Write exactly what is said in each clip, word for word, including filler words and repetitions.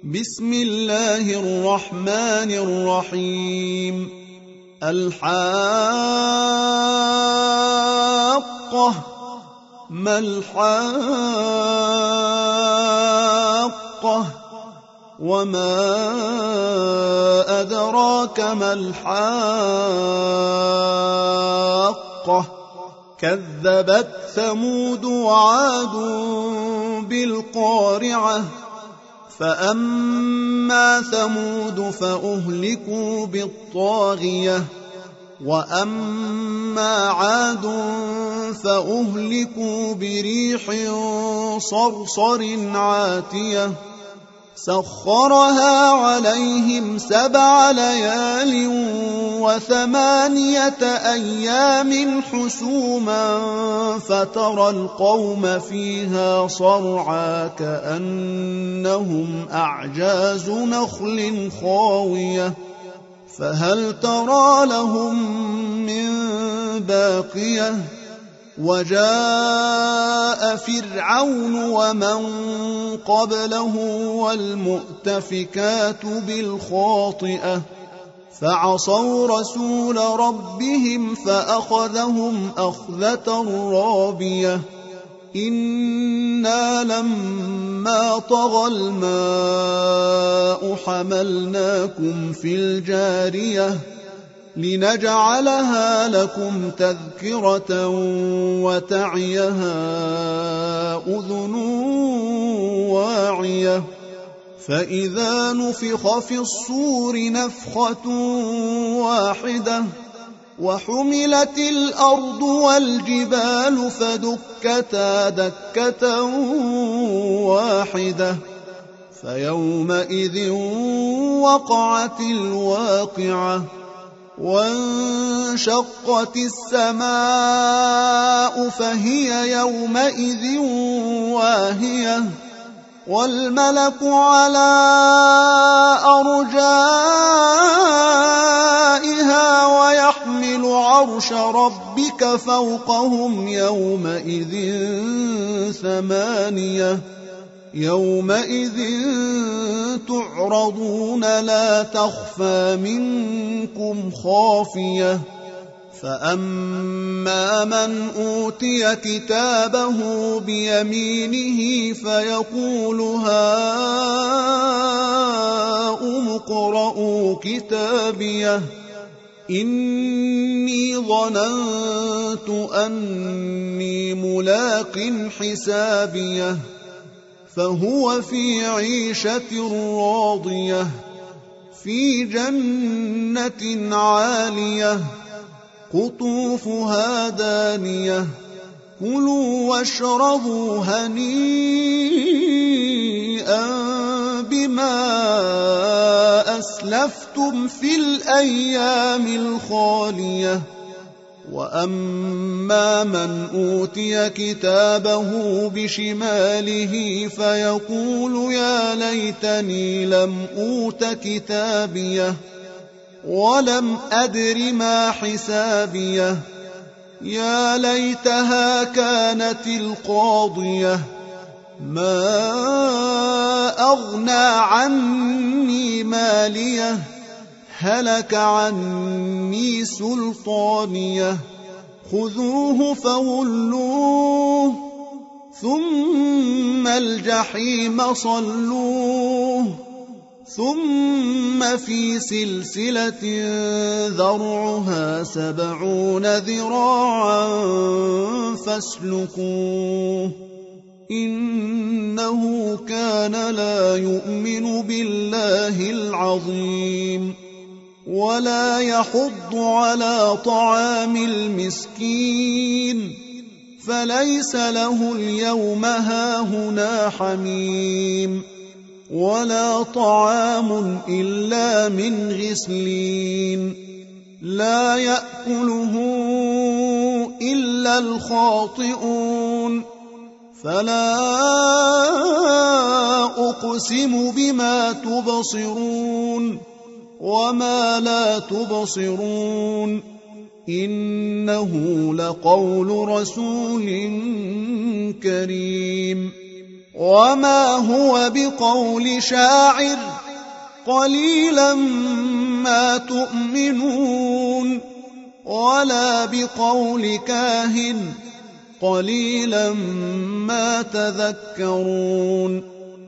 بسم الله الرحمن الرحيم. الحاقة ما الحاقة وما أدراك ما الحاقة كذبت ثمود وعاد بالقارعة فأما ثمود فأهلكوا بالطاغية وأما عاد فأهلكوا بريح صرصر عاتية سخرها عليهم سبع ليال وثمانية أيام حسوما فترى القوم فيها صرعى كأنهم أعجاز نخل خاوية فهل ترى لهم من باقية وجاء فرعون ومن قبله والمؤتفكات بالخاطئة فعصوا رسول ربهم فأخذهم أخذة رابية إنا لما طغى الماء حملناكم في الجارية لنجعلها لكم تذكرة وتعيها أذن واعية فإذا نفخ في الصور نفخة واحدة وحملت الأرض والجبال فدكتا دكة واحدة فيومئذ وقعت الواقعة وانشقت السماء فهي يومئذ واهية والملك على أرجائها ويحمل عرش ربك فوقهم يومئذ ثمانية يومئذ تعرضون لا تخفى منكم خافية فأما من أوتي كتابه بيمينه فيقول هاؤم اقرءوا كتابيه إني ظننت أني ملاق حسابيه فهو في عيشة راضية في جنة عالية قطوفها دانية كلوا واشربوا هنيئا بما أسلفتم في الأيام الخالية وأما من أوتي كتابه بشماله فيقول يا ليتني لم أوت كتابيه ولم أدر ما حسابيه يا ليتها كانت القاضية ما أغنى عني ماليه هلك عني سلطانيه خذوه فغلوه ثم الجحيم صلوه ثم في سلسلة ذرعها سبعون ذراعا فاسلكوه إنه كان لا يؤمن بالله العظيم ولا يحض على طعام المسكين فليس له اليوم هاهنا حميم ولا طعام إلا من غسلين لا يأكله إلا الخاطئون فلا أقسم بما تبصرون وما لا تبصرون إنه لقول رسول كريم وما هو بقول شاعر قليلا ما تؤمنون ولا بقول كاهن قليلا ما تذكرون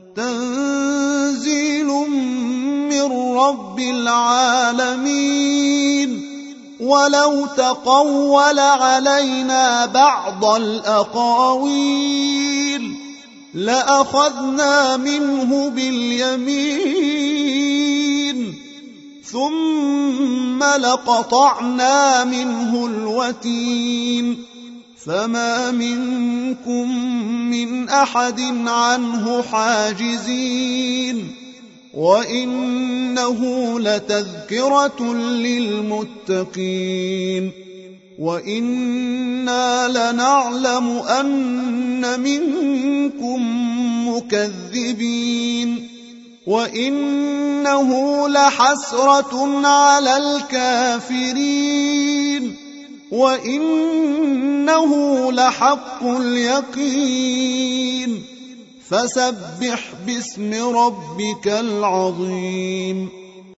تنزيل من رب العالمين ولو تقول علينا بعض الأقاويل لأخذنا منه باليمين ثم لقطعنا منه الوتين فما منكم من أحد عنه حاجزين وإنه لتذكرة للمتقين وإنا لنعلم أن منكم مكذبين وإنه لحسرة على الكافرين وإنه لحق اليقين فسبح باسم ربك العظيم